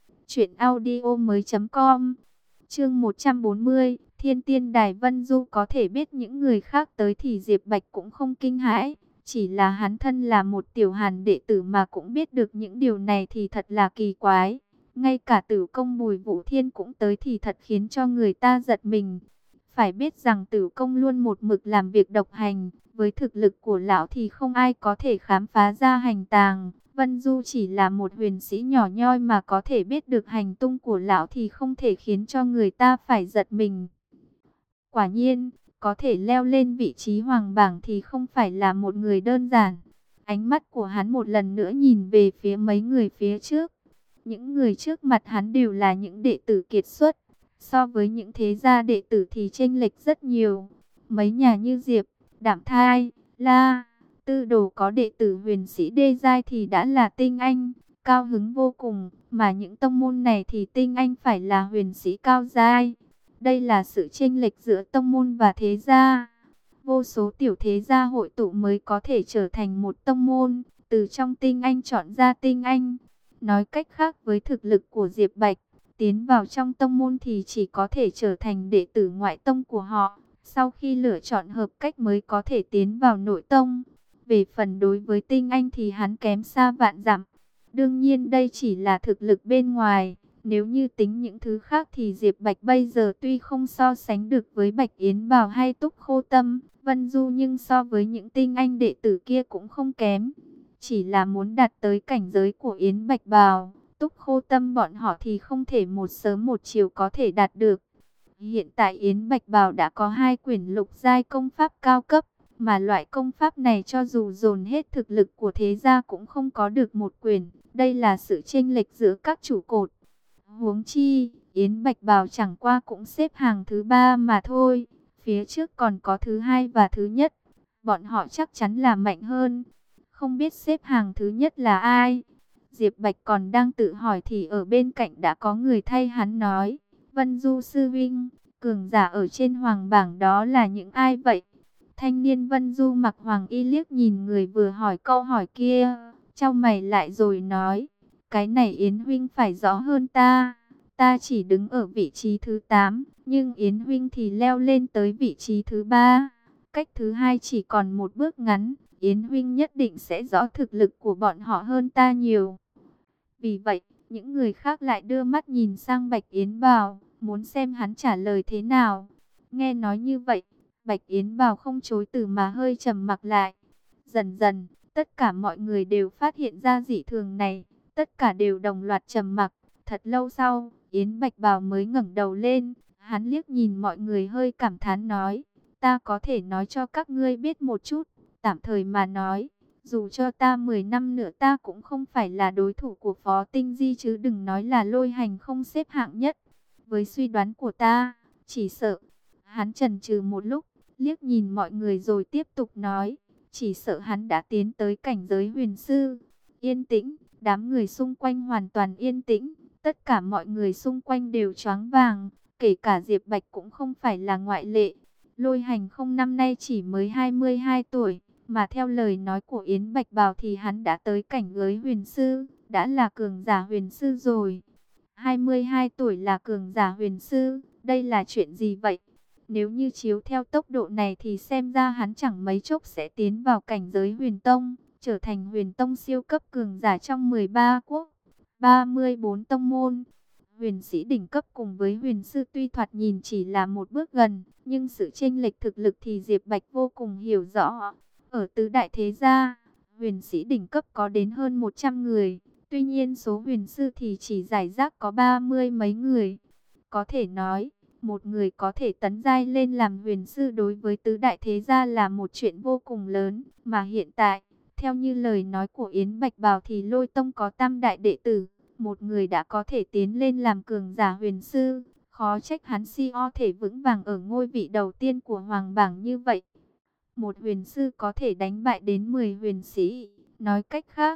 A: truyệnaudiomoi.com. Chương 140, Thiên Tiên Đài. Vân Du có thể biết những người khác tới thì Diệp Bạch cũng không kinh hãi. Chỉ là hắn thân là một tiểu hàn đệ tử mà cũng biết được những điều này thì thật là kỳ quái. Ngay cả Tử Công Bùi Vũ Thiên cũng tới thì thật khiến cho người ta giật mình. Phải biết rằng Tử Công luôn một mực làm việc độc hành. Với thực lực của lão thì không ai có thể khám phá ra hành tàng. Vân Du chỉ là một huyền sĩ nhỏ nhoi mà có thể biết được hành tung của lão thì không thể khiến cho người ta phải giật mình. Quả nhiên, có thể leo lên vị trí hoàng bảng thì không phải là một người đơn giản. Ánh mắt của hắn một lần nữa nhìn về phía mấy người phía trước. Những người trước mặt hắn đều là những đệ tử kiệt xuất. So với những thế gia đệ tử thì chênh lệch rất nhiều. Mấy nhà như Diệp, Đạm Thai, La, Tư Đồ có đệ tử huyền sĩ đê giai thì đã là tinh anh, cao hứng vô cùng. Mà những tông môn này thì tinh anh phải là huyền sĩ cao giai. Đây là sự chênh lệch giữa tông môn và thế gia. Vô số tiểu thế gia hội tụ mới có thể trở thành một tông môn, từ trong tinh anh chọn ra tinh anh. Nói cách khác, với thực lực của Diệp Bạch, tiến vào trong tông môn thì chỉ có thể trở thành đệ tử ngoại tông của họ. Sau khi lựa chọn hợp cách mới có thể tiến vào nội tông. Về phần đối với tinh anh thì hắn kém xa vạn dặm. Đương nhiên đây chỉ là thực lực bên ngoài. Nếu như tính những thứ khác thì Diệp Bạch bây giờ tuy không so sánh được với Bạch Yến Bào hay Túc Khô Tâm, Vân Du, nhưng so với những tinh anh đệ tử kia cũng không kém. Chỉ là muốn đạt tới cảnh giới của Yến Bạch Bào, Túc Khô Tâm bọn họ thì không thể một sớm một chiều có thể đạt được. Hiện tại Yến Bạch Bào đã có 2 quyển lục giai công pháp cao cấp, mà loại công pháp này cho dù dồn hết thực lực của thế gia cũng không có được một quyển. Đây là sự chênh lệch giữa các trụ cột. Huống chi, Yến Bạch Bào chẳng qua cũng xếp hàng thứ 3 mà thôi. Phía trước còn có thứ 2 và thứ nhất. Bọn họ chắc chắn là mạnh hơn. Không biết xếp hàng thứ nhất là ai? Diệp Bạch còn đang tự hỏi thì ở bên cạnh đã có người thay hắn nói. Vân Du sư vinh, cường giả ở trên hoàng bảng đó là những ai vậy? Thanh niên Vân Du mặc hoàng y liếc nhìn người vừa hỏi câu hỏi kia, chau mày lại rồi nói. Cái này Yến huynh phải rõ hơn ta. Ta chỉ đứng ở vị trí thứ 8, nhưng Yến huynh thì leo lên tới vị trí thứ 3. Cách thứ 2 chỉ còn một bước ngắn. Yến huynh nhất định sẽ rõ thực lực của bọn họ hơn ta nhiều. Vì vậy, những người khác lại đưa mắt nhìn sang Bạch Yến Bào, muốn xem hắn trả lời thế nào. Nghe nói như vậy, Bạch Yến Bào không chối từ mà hơi trầm mặc lại. Dần dần, tất cả mọi người đều phát hiện ra dị thường này. Tất cả đều đồng loạt trầm mặc. Thật lâu sau, Yến Bạch Bào mới ngẩng đầu lên. Hắn liếc nhìn mọi người hơi cảm thán nói. Ta có thể nói cho các ngươi biết một chút. Tạm thời mà nói, dù cho ta 10 năm nữa ta cũng không phải là đối thủ của Phó Tinh Di, chứ đừng nói là Lôi Hành không xếp hạng nhất. Với suy đoán của ta, chỉ sợ. Hắn chần chừ một lúc, liếc nhìn mọi người rồi tiếp tục nói. Chỉ sợ hắn đã tiến tới cảnh giới huyền sư. Yên tĩnh. Đám người xung quanh hoàn toàn yên tĩnh, tất cả mọi người xung quanh đều choáng váng, kể cả Diệp Bạch cũng không phải là ngoại lệ. Lôi Hành không năm nay chỉ mới 22 tuổi, mà theo lời nói của Yến Bạch Bào thì hắn đã tới cảnh giới huyền sư, đã là cường giả huyền sư rồi. 22 tuổi là cường giả huyền sư, đây là chuyện gì vậy? Nếu như chiếu theo tốc độ này thì xem ra hắn chẳng mấy chốc sẽ tiến vào cảnh giới huyền tông, trở thành huyền tông siêu cấp cường giả trong 13 quốc, 34 tông môn. Huyền sĩ đỉnh cấp cùng với huyền sư tuy thoạt nhìn chỉ là một bước gần, nhưng sự chênh lệch thực lực thì Diệp Bạch vô cùng hiểu rõ. Ở tứ đại thế gia, huyền sĩ đỉnh cấp có đến hơn 100 người, tuy nhiên số huyền sư thì chỉ rải rác có 30 mấy người. Có thể nói, một người có thể tấn giai lên làm huyền sư đối với tứ đại thế gia là một chuyện vô cùng lớn, mà hiện tại, theo như lời nói của Yến Bạch Bào thì Lôi Tông có tam đại đệ tử, một người đã có thể tiến lên làm cường giả huyền sư, khó trách hắn có thể vững vàng ở ngôi vị đầu tiên của hoàng bảng như vậy. Một huyền sư có thể đánh bại đến 10 huyền sĩ, nói cách khác,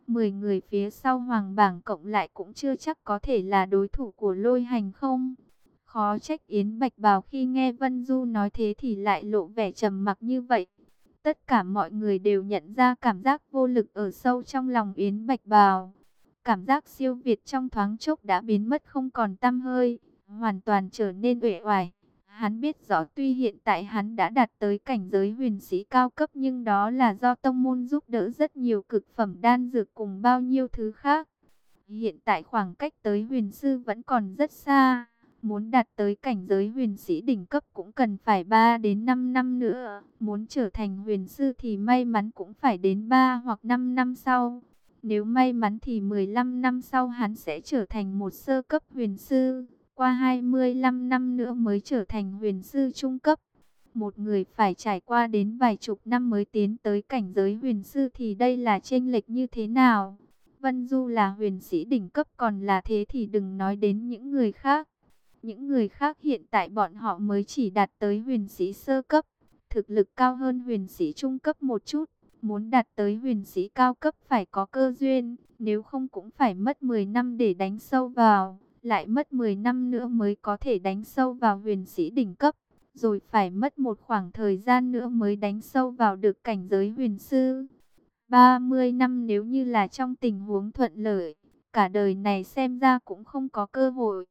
A: 10 người phía sau Hoàng bảng cộng lại cũng chưa chắc có thể là đối thủ của Lôi Hành không. Khó trách Yến Bạch Bào khi nghe Vân Du nói thế thì lại lộ vẻ trầm mặc như vậy. Tất cả mọi người đều nhận ra cảm giác vô lực ở sâu trong lòng Yến Bạch Bào. Cảm giác siêu việt trong thoáng chốc đã biến mất không còn tăm hơi, hoàn toàn trở nên uể oải. Hắn biết rõ tuy hiện tại hắn đã đạt tới cảnh giới huyền sĩ cao cấp nhưng đó là do tông môn giúp đỡ rất nhiều cực phẩm đan dược cùng bao nhiêu thứ khác. Hiện tại khoảng cách tới huyền sư vẫn còn rất xa. Muốn đạt tới cảnh giới huyền sĩ đỉnh cấp cũng cần phải 3 đến 5 năm nữa. Muốn trở thành huyền sư thì may mắn cũng phải đến 3 hoặc 5 năm sau. Nếu may mắn thì 15 năm sau hắn sẽ trở thành một sơ cấp huyền sư. Qua 25 năm nữa mới trở thành huyền sư trung cấp. Một người phải trải qua đến vài chục năm mới tiến tới cảnh giới huyền sư thì đây là chênh lệch như thế nào? Vân Du là huyền sĩ đỉnh cấp còn là thế thì đừng nói đến những người khác. Những người khác hiện tại bọn họ mới chỉ đạt tới huyền sĩ sơ cấp, thực lực cao hơn huyền sĩ trung cấp một chút. Muốn đạt tới huyền sĩ cao cấp phải có cơ duyên, nếu không cũng phải mất 10 năm để đánh sâu vào, lại mất 10 năm nữa mới có thể đánh sâu vào huyền sĩ đỉnh cấp, rồi phải mất một khoảng thời gian nữa mới đánh sâu vào được cảnh giới huyền sư. 30 năm nếu như là trong tình huống thuận lợi, cả đời này xem ra cũng không có cơ hội.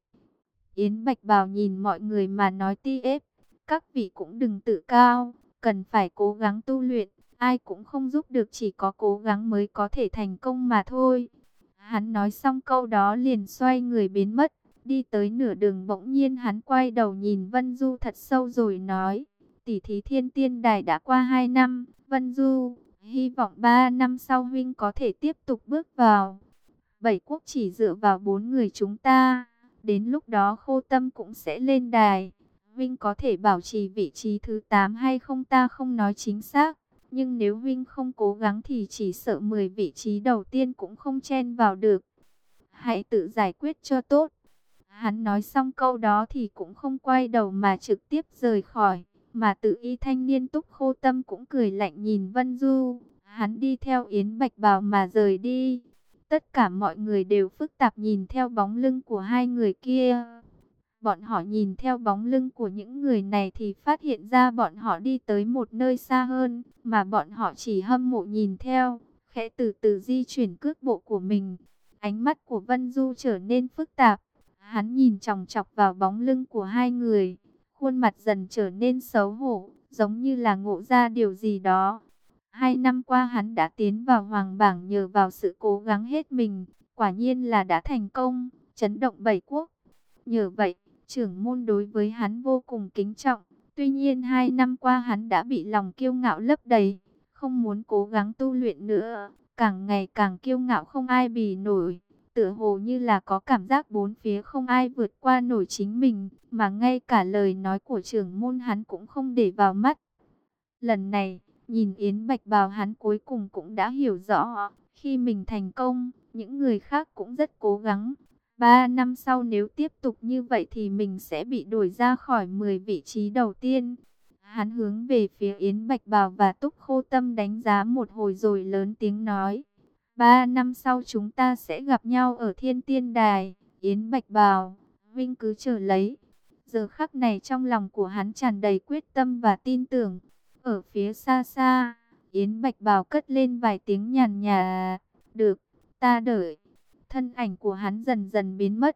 A: Yến Bạch Bào nhìn mọi người mà nói ti ép, các vị cũng đừng tự cao, cần phải cố gắng tu luyện, ai cũng không giúp được, chỉ có cố gắng mới có thể thành công mà thôi. Hắn nói xong câu đó liền xoay người biến mất, đi tới nửa đường bỗng nhiên hắn quay đầu nhìn Vân Du thật sâu rồi nói, tỷ thí Thiên Tiên Đài đã qua 2 năm, Vân Du, hy vọng 3 năm sau huynh có thể tiếp tục bước vào. Bảy quốc chỉ dựa vào 4 người chúng ta. Đến lúc đó Khô Tâm cũng sẽ lên đài. Vinh có thể bảo trì vị trí thứ 8 hay không ta không nói chính xác. Nhưng nếu Vinh không cố gắng thì chỉ sợ 10 vị trí đầu tiên cũng không chen vào được. Hãy tự giải quyết cho tốt. Hắn nói xong câu đó thì cũng không quay đầu mà trực tiếp rời khỏi. Mà tự y thanh niên Túc Khô Tâm cũng cười lạnh nhìn Vân Du. Hắn đi theo Yến Bạch Bào mà rời đi. Tất cả mọi người đều phức tạp nhìn theo bóng lưng của hai người kia. Bọn họ nhìn theo bóng lưng của những người này thì phát hiện ra bọn họ đi tới một nơi xa hơn, mà bọn họ chỉ hâm mộ nhìn theo, khẽ từ từ di chuyển cước bộ của mình. Ánh mắt của Vân Du trở nên phức tạp. Hắn nhìn chòng chọc vào bóng lưng của hai người, khuôn mặt dần trở nên xấu hổ, giống như là ngộ ra điều gì đó. 2 năm qua hắn đã tiến vào hoàng bảng nhờ vào sự cố gắng hết mình, quả nhiên là đã thành công, chấn động bảy quốc. Nhờ vậy, trưởng môn đối với hắn vô cùng kính trọng. Tuy nhiên 2 năm qua hắn đã bị lòng kiêu ngạo lấp đầy, không muốn cố gắng tu luyện nữa, càng ngày càng kiêu ngạo không ai bì nổi. Tựa hồ như là có cảm giác bốn phía không ai vượt qua nổi chính mình, mà ngay cả lời nói của trưởng môn hắn cũng không để vào mắt. Lần này, nhìn Yến Bạch Bào hắn cuối cùng cũng đã hiểu rõ, khi mình thành công, những người khác cũng rất cố gắng. 3 năm sau nếu tiếp tục như vậy thì mình sẽ bị đuổi ra khỏi 10 vị trí đầu tiên. Hắn hướng về phía Yến Bạch Bào và Túc Khô Tâm đánh giá một hồi rồi lớn tiếng nói. 3 năm sau chúng ta sẽ gặp nhau ở Thiên Tiên Đài. Yến Bạch Bào, Vinh cứ chờ lấy. Giờ khắc này trong lòng của hắn tràn đầy quyết tâm và tin tưởng. Ở phía xa xa, Yến Bạch Bào cất lên vài tiếng nhàn nhà. Được, ta đợi. Thân ảnh của hắn dần dần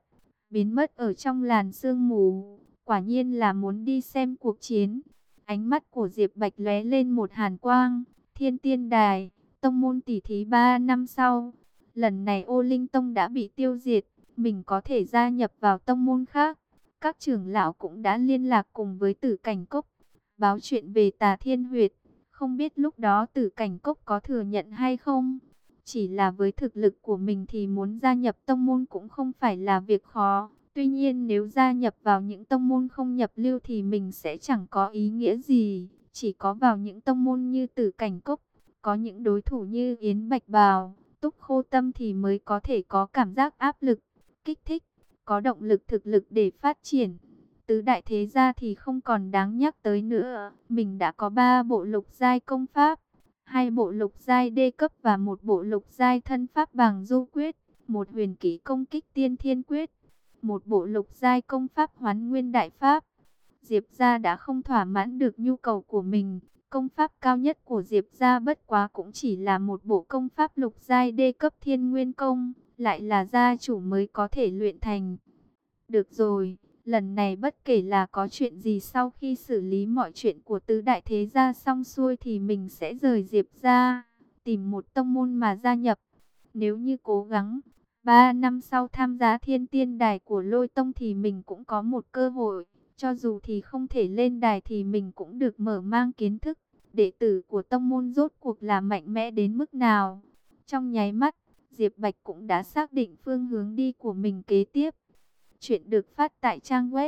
A: biến mất ở trong làn sương mù. Quả nhiên là muốn đi xem cuộc chiến. Ánh mắt của Diệp Bạch lóe lên một hàn quang. Thiên Tiên Đài, tông môn tỷ thí 3 năm sau. Lần này Ô Linh Tông đã bị tiêu diệt, mình có thể gia nhập vào tông môn khác. Các trưởng lão cũng đã liên lạc cùng với Tử Cảnh Cốc, báo chuyện về Tà Thiên Huyệt. Không biết lúc đó Tử Cảnh Cốc có thừa nhận hay không. Chỉ là với thực lực của mình thì muốn gia nhập tông môn cũng không phải là việc khó. Tuy nhiên nếu gia nhập vào những tông môn không nhập lưu thì mình sẽ chẳng có ý nghĩa gì. Chỉ có vào những tông môn như Tử Cảnh Cốc, có những đối thủ như Yến Bạch Bào, Túc Khô Tâm thì mới có thể có cảm giác áp lực, kích thích, có động lực thực lực để phát triển. Tứ đại thế gia thì không còn đáng nhắc tới nữa. Mình đã có 3 bộ lục giai công pháp. 2 bộ lục giai đê cấp và 1 bộ lục giai thân pháp bằng du quyết, 1 huyền kỹ công kích tiên thiên quyết, 1 bộ lục giai công pháp hoán nguyên đại pháp. Diệp gia đã không thỏa mãn được nhu cầu của mình. Công pháp cao nhất của Diệp gia bất quá cũng chỉ là một bộ công pháp lục giai đê cấp thiên nguyên công, lại là gia chủ mới có thể luyện thành. Được rồi, lần này bất kể là có chuyện gì, sau khi xử lý mọi chuyện của tứ đại thế gia xong xuôi thì mình sẽ rời Diệp gia, tìm một tông môn mà gia nhập. Nếu như cố gắng 3 năm sau tham gia thiên tiên đài của Lôi Tông thì mình cũng có một cơ hội. Cho dù thì không thể lên đài thì mình cũng được mở mang kiến thức. Đệ tử của tông môn rốt cuộc là mạnh mẽ đến mức nào. Trong nháy mắt, Diệp Bạch cũng đã xác định phương hướng đi của mình kế tiếp. Chuyện được phát tại trang web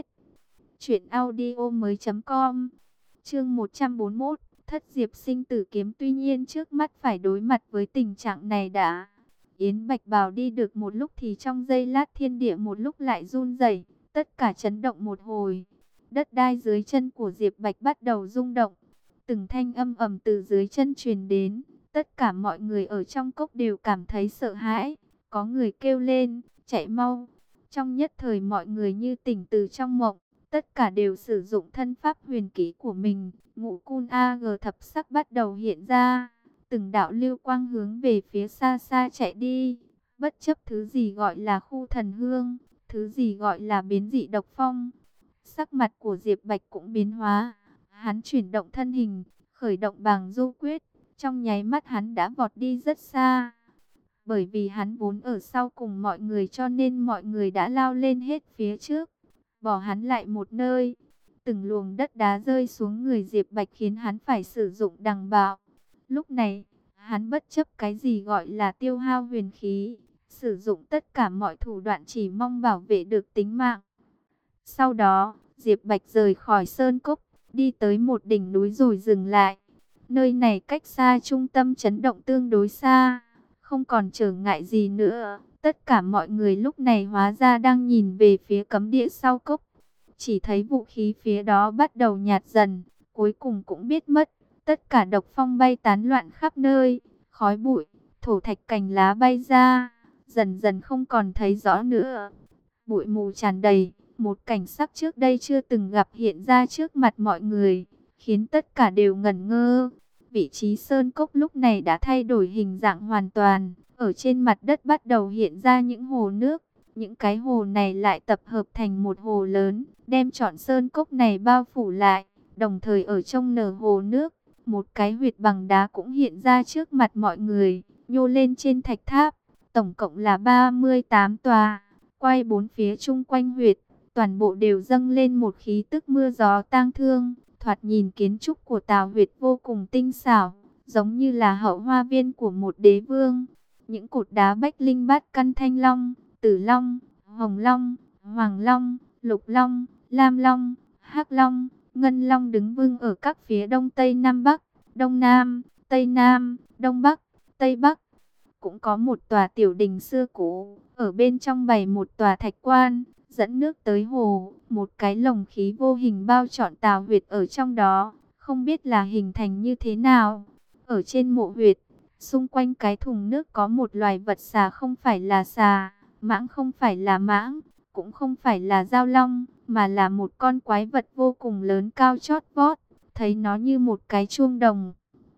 A: truyệnaudiomoi.com. Chương 141, Thất Diệp sinh tử kiếm. Tuy nhiên trước mắt phải đối mặt với tình trạng này đã. Yến Bạch Bào đi được một lúc thì trong giây lát thiên địa một lúc lại run rẩy, tất cả chấn động một hồi. Đất đai dưới chân của Diệp Bạch bắt đầu rung động. Từng thanh âm ầm từ dưới chân truyền đến. Tất cả mọi người ở trong cốc đều cảm thấy sợ hãi. Có người kêu lên, chạy mau. Trong nhất thời mọi người như tỉnh từ trong mộng. Tất cả đều sử dụng thân pháp huyền kỹ của mình. Ngũ Cun A G thập sắc bắt đầu hiện ra. Từng đạo lưu quang hướng về phía xa xa chạy đi. Bất chấp thứ gì gọi là khu thần hương, thứ gì gọi là biến dị độc phong. Sắc mặt của Diệp Bạch cũng biến hóa. Hắn chuyển động thân hình, khởi động bàng du quyết. Trong nháy mắt hắn đã vọt đi rất xa. Bởi vì hắn vốn ở sau cùng mọi người cho nên mọi người đã lao lên hết phía trước. Bỏ hắn lại một nơi. Từng luồng đất đá rơi xuống người Diệp Bạch khiến hắn phải sử dụng đằng bạo. Lúc này, hắn bất chấp cái gì gọi là tiêu hao huyền khí. Sử dụng tất cả mọi thủ đoạn chỉ mong bảo vệ được tính mạng. Sau đó, Diệp Bạch rời khỏi sơn cốc, đi tới một đỉnh núi rồi dừng lại. Nơi này cách xa trung tâm chấn động tương đối xa, không còn trở ngại gì nữa. Tất cả mọi người lúc này hóa ra đang nhìn về phía cấm địa sau cốc. Chỉ thấy vũ khí phía đó bắt đầu nhạt dần, cuối cùng cũng biết mất. Tất cả độc phong bay tán loạn khắp nơi, khói bụi, thổ thạch cành lá bay ra, dần dần không còn thấy rõ nữa. Bụi mù tràn đầy, một cảnh sắc trước đây chưa từng gặp hiện ra trước mặt mọi người, khiến tất cả đều ngẩn ngơ. Vị trí sơn cốc lúc này đã thay đổi hình dạng hoàn toàn, ở trên mặt đất bắt đầu hiện ra những hồ nước. Những cái hồ này lại tập hợp thành một hồ lớn, đem trọn sơn cốc này bao phủ lại, đồng thời ở trong nở hồ nước. Một cái huyệt bằng đá cũng hiện ra trước mặt mọi người, nhô lên trên thạch tháp. Tổng cộng là 38 tòa, quay bốn phía chung quanh huyệt. Toàn bộ đều dâng lên một khí tức mưa gió tang thương. Thoạt nhìn kiến trúc của tào huyệt vô cùng tinh xảo, giống như là hậu hoa viên của một đế vương. Những cột đá bách linh bát căn thanh long, tử long, hồng long, hoàng long, lục long, lam long, hắc long, ngân long đứng vững ở các phía đông tây nam bắc, đông nam, tây nam, đông bắc, tây bắc. Cũng có một tòa tiểu đình xưa cũ, ở bên trong bày một tòa thạch quan, dẫn nước tới hồ. Một cái lồng khí vô hình bao trọn tào huyệt ở trong đó, không biết là hình thành như thế nào. Ở trên mộ huyệt, xung quanh cái thùng nước có một loài vật xà, không phải là xà, mãng không phải là mãng, cũng không phải là dao long, mà là một con quái vật vô cùng lớn cao chót vót, thấy nó như một cái chuông đồng.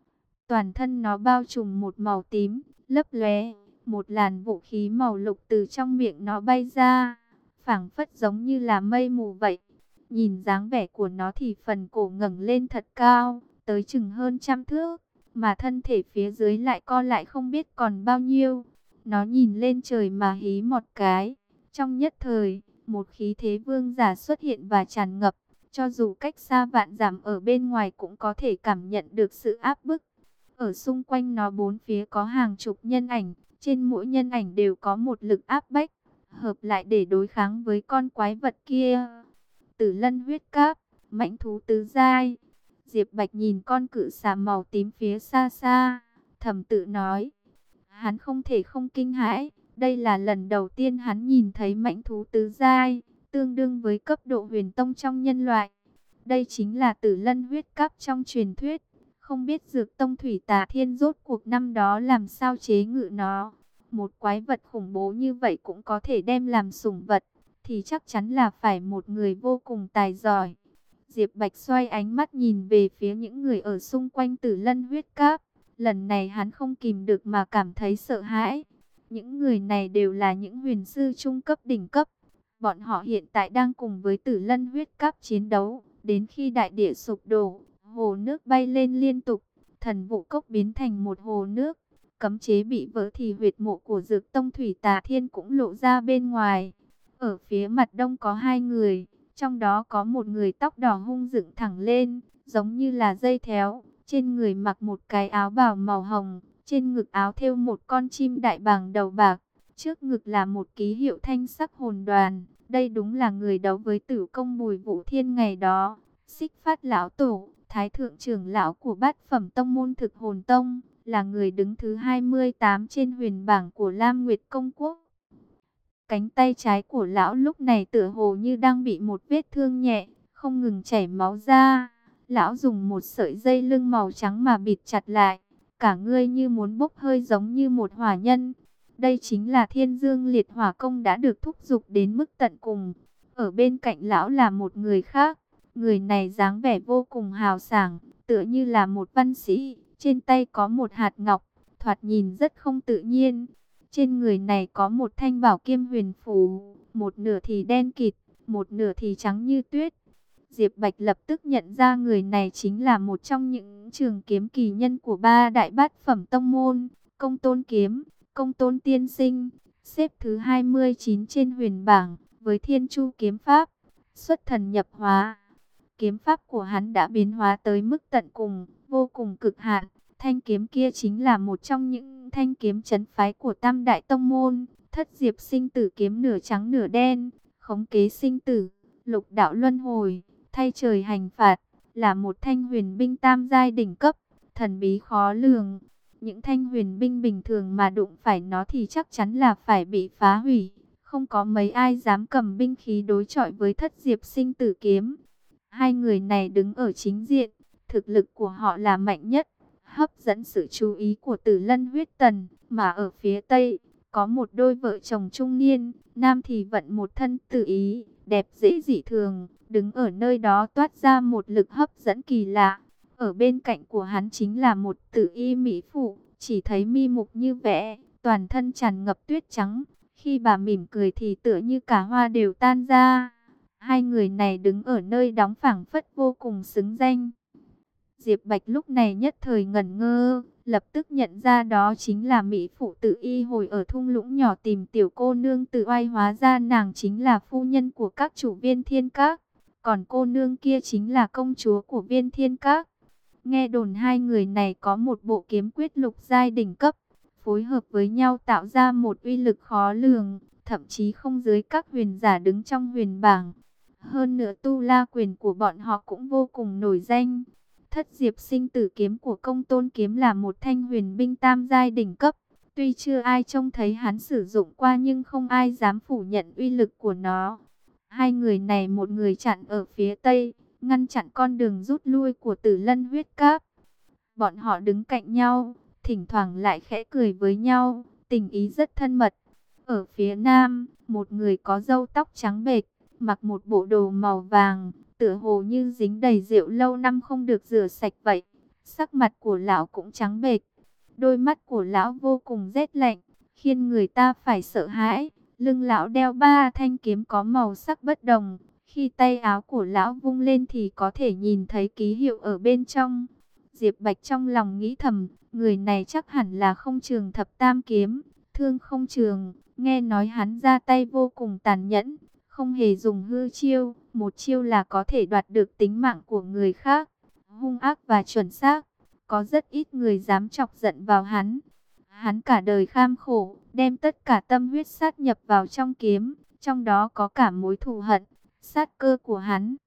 A: Toàn thân nó bao trùm một màu tím, lấp lóe, một làn vũ khí màu lục từ trong miệng nó bay ra, phảng phất giống như là mây mù vậy. Nhìn dáng vẻ của nó thì phần cổ ngẩng lên thật cao, tới chừng hơn 100 thước, mà thân thể phía dưới lại co lại không biết còn bao nhiêu. Nó nhìn lên trời mà hí một cái. Trong nhất thời, một khí thế vương giả xuất hiện và tràn ngập. Cho dù cách xa vạn dặm ở bên ngoài cũng có thể cảm nhận được sự áp bức. Ở xung quanh nó bốn phía có hàng chục nhân ảnh. Trên mỗi nhân ảnh đều có một lực áp bách, hợp lại để đối kháng với con quái vật kia. Tử lân huyết cáp, mãnh thú tứ giai. Diệp Bạch nhìn con cự xà màu tím phía xa xa, thầm tự nói. Hắn không thể không kinh hãi, đây là lần đầu tiên hắn nhìn thấy mãnh thú tứ giai, tương đương với cấp độ huyền tông trong nhân loại. Đây chính là tử lân huyết cáp trong truyền thuyết, Không biết Dược Tông Thủy Tà Thiên rốt cuộc năm đó làm sao chế ngự nó. Một quái vật khủng bố như vậy cũng có thể đem làm sủng vật, thì chắc chắn là phải một người vô cùng tài giỏi. Diệp Bạch xoay ánh mắt nhìn về phía những người ở xung quanh Tử Lân huyết cáp. Lần này hắn không kìm được mà cảm thấy sợ hãi. Những người này đều là những huyền sư trung cấp đỉnh cấp. Bọn họ hiện tại đang cùng với Tử Lân huyết cáp chiến đấu. Đến khi đại địa sụp đổ, hồ nước bay lên liên tục. Thần vụ cốc biến thành một hồ nước. Cấm chế bị vỡ thì huyệt mộ của Dược Tông Thủy Tà Thiên cũng lộ ra bên ngoài. Ở phía mặt đông có hai người. Trong đó có một người tóc đỏ hung dựng thẳng lên, giống như là dây théo. Trên người mặc một cái áo bào màu hồng, trên ngực áo thêu một con chim đại bàng đầu bạc. Trước ngực là một ký hiệu thanh sắc hồn đoàn. Đây đúng là người đấu với Tử Công Bùi Vũ Thiên ngày đó. Xích Phát lão tổ, thái thượng trưởng lão của bát phẩm tông môn Thực Hồn Tông, là người đứng thứ 28 trên huyền bảng của Lam Nguyệt Công Quốc. Cánh tay trái của lão lúc này tựa hồ như đang bị một vết thương nhẹ, không ngừng chảy máu ra. Lão dùng một sợi dây lưng màu trắng mà bịt chặt lại, cả người như muốn bốc hơi giống như một hỏa nhân. Đây chính là Thiên Dương Liệt Hỏa Công đã được thúc giục đến mức tận cùng. Ở bên cạnh lão là một người khác, người này dáng vẻ vô cùng hào sảng, tựa như là một văn sĩ, trên tay có một hạt ngọc, thoạt nhìn rất không tự nhiên. Trên người này có một thanh bảo kiếm huyền phù, một nửa thì đen kịt, một nửa thì trắng như tuyết. Diệp Bạch lập tức nhận ra người này chính là một trong những trường kiếm kỳ nhân của ba đại bát phẩm tông môn, Công Tôn Kiếm, Công Tôn Tiên Sinh, xếp thứ 29 trên huyền bảng, với Thiên Chu kiếm pháp, xuất thần nhập hóa. Kiếm pháp của hắn đã biến hóa tới mức tận cùng, vô cùng cực hạn. Thanh kiếm kia chính là một trong những thanh kiếm trấn phái của Tam Đại Tông Môn, Thất Diệp Sinh Tử kiếm nửa trắng nửa đen, khống kế sinh tử, lục đạo luân hồi, thay trời hành phạt, là một thanh huyền binh tam giai đỉnh cấp, thần bí khó lường. Những thanh huyền binh bình thường mà đụng phải nó thì chắc chắn là phải bị phá hủy, không có mấy ai dám cầm binh khí đối chọi với Thất Diệp Sinh Tử kiếm. Hai người này đứng ở chính diện, thực lực của họ là mạnh nhất, hấp dẫn sự chú ý của Tử Lân huyết tần. Mà ở phía tây, có một đôi vợ chồng trung niên, nam thì vận một thân tự ý, đẹp dễ dị thường, đứng ở nơi đó toát ra một lực hấp dẫn kỳ lạ. Ở bên cạnh của hắn chính là một tử y mỹ phụ, chỉ thấy mi mục như vẽ, toàn thân tràn ngập tuyết trắng, khi bà mỉm cười thì tựa như cả hoa đều tan ra. Hai người này đứng ở nơi đóng phảng phất vô cùng xứng danh. Diệp Bạch lúc này nhất thời ngẩn ngơ, lập tức nhận ra đó chính là mỹ phụ tự y hồi ở thung lũng nhỏ tìm tiểu cô nương tự oai, hóa ra nàng chính là phu nhân của các chủ Viên Thiên Các, còn cô nương kia chính là công chúa của Viên Thiên Các. Nghe đồn hai người này có một bộ kiếm quyết lục giai đỉnh cấp, phối hợp với nhau tạo ra một uy lực khó lường, thậm chí không dưới các huyền giả đứng trong huyền bảng. Hơn nữa tu la quyền của bọn họ cũng vô cùng nổi danh. Thất Diệp Sinh Tử kiếm của Công Tôn Kiếm là một thanh huyền binh tam giai đỉnh cấp. Tuy chưa ai trông thấy hắn sử dụng qua nhưng không ai dám phủ nhận uy lực của nó. Hai người này, một người chặn ở phía tây, ngăn chặn con đường rút lui của Tử Lân huyết cáp. Bọn họ đứng cạnh nhau, thỉnh thoảng lại khẽ cười với nhau, tình ý rất thân mật. Ở phía nam, một người có râu tóc trắng bệch, mặc một bộ đồ màu vàng, tựa hồ như dính đầy rượu lâu năm không được rửa sạch vậy. Sắc mặt của lão cũng trắng bệch, đôi mắt của lão vô cùng rét lạnh, khiến người ta phải sợ hãi. Lưng lão đeo ba thanh kiếm có màu sắc bất đồng, khi tay áo của lão vung lên thì có thể nhìn thấy ký hiệu ở bên trong. Diệp Bạch trong lòng nghĩ thầm, người này chắc hẳn là Không Trường Thập Tam Kiếm, Thương Không Trường. Nghe nói hắn ra tay vô cùng tàn nhẫn, không hề dùng hư chiêu, một chiêu là có thể đoạt được tính mạng của người khác. Hung ác và chuẩn xác, có rất ít người dám chọc giận vào hắn. Hắn cả đời kham khổ, đem tất cả tâm huyết sát nhập vào trong kiếm, trong đó có cả mối thù hận, sát cơ của hắn.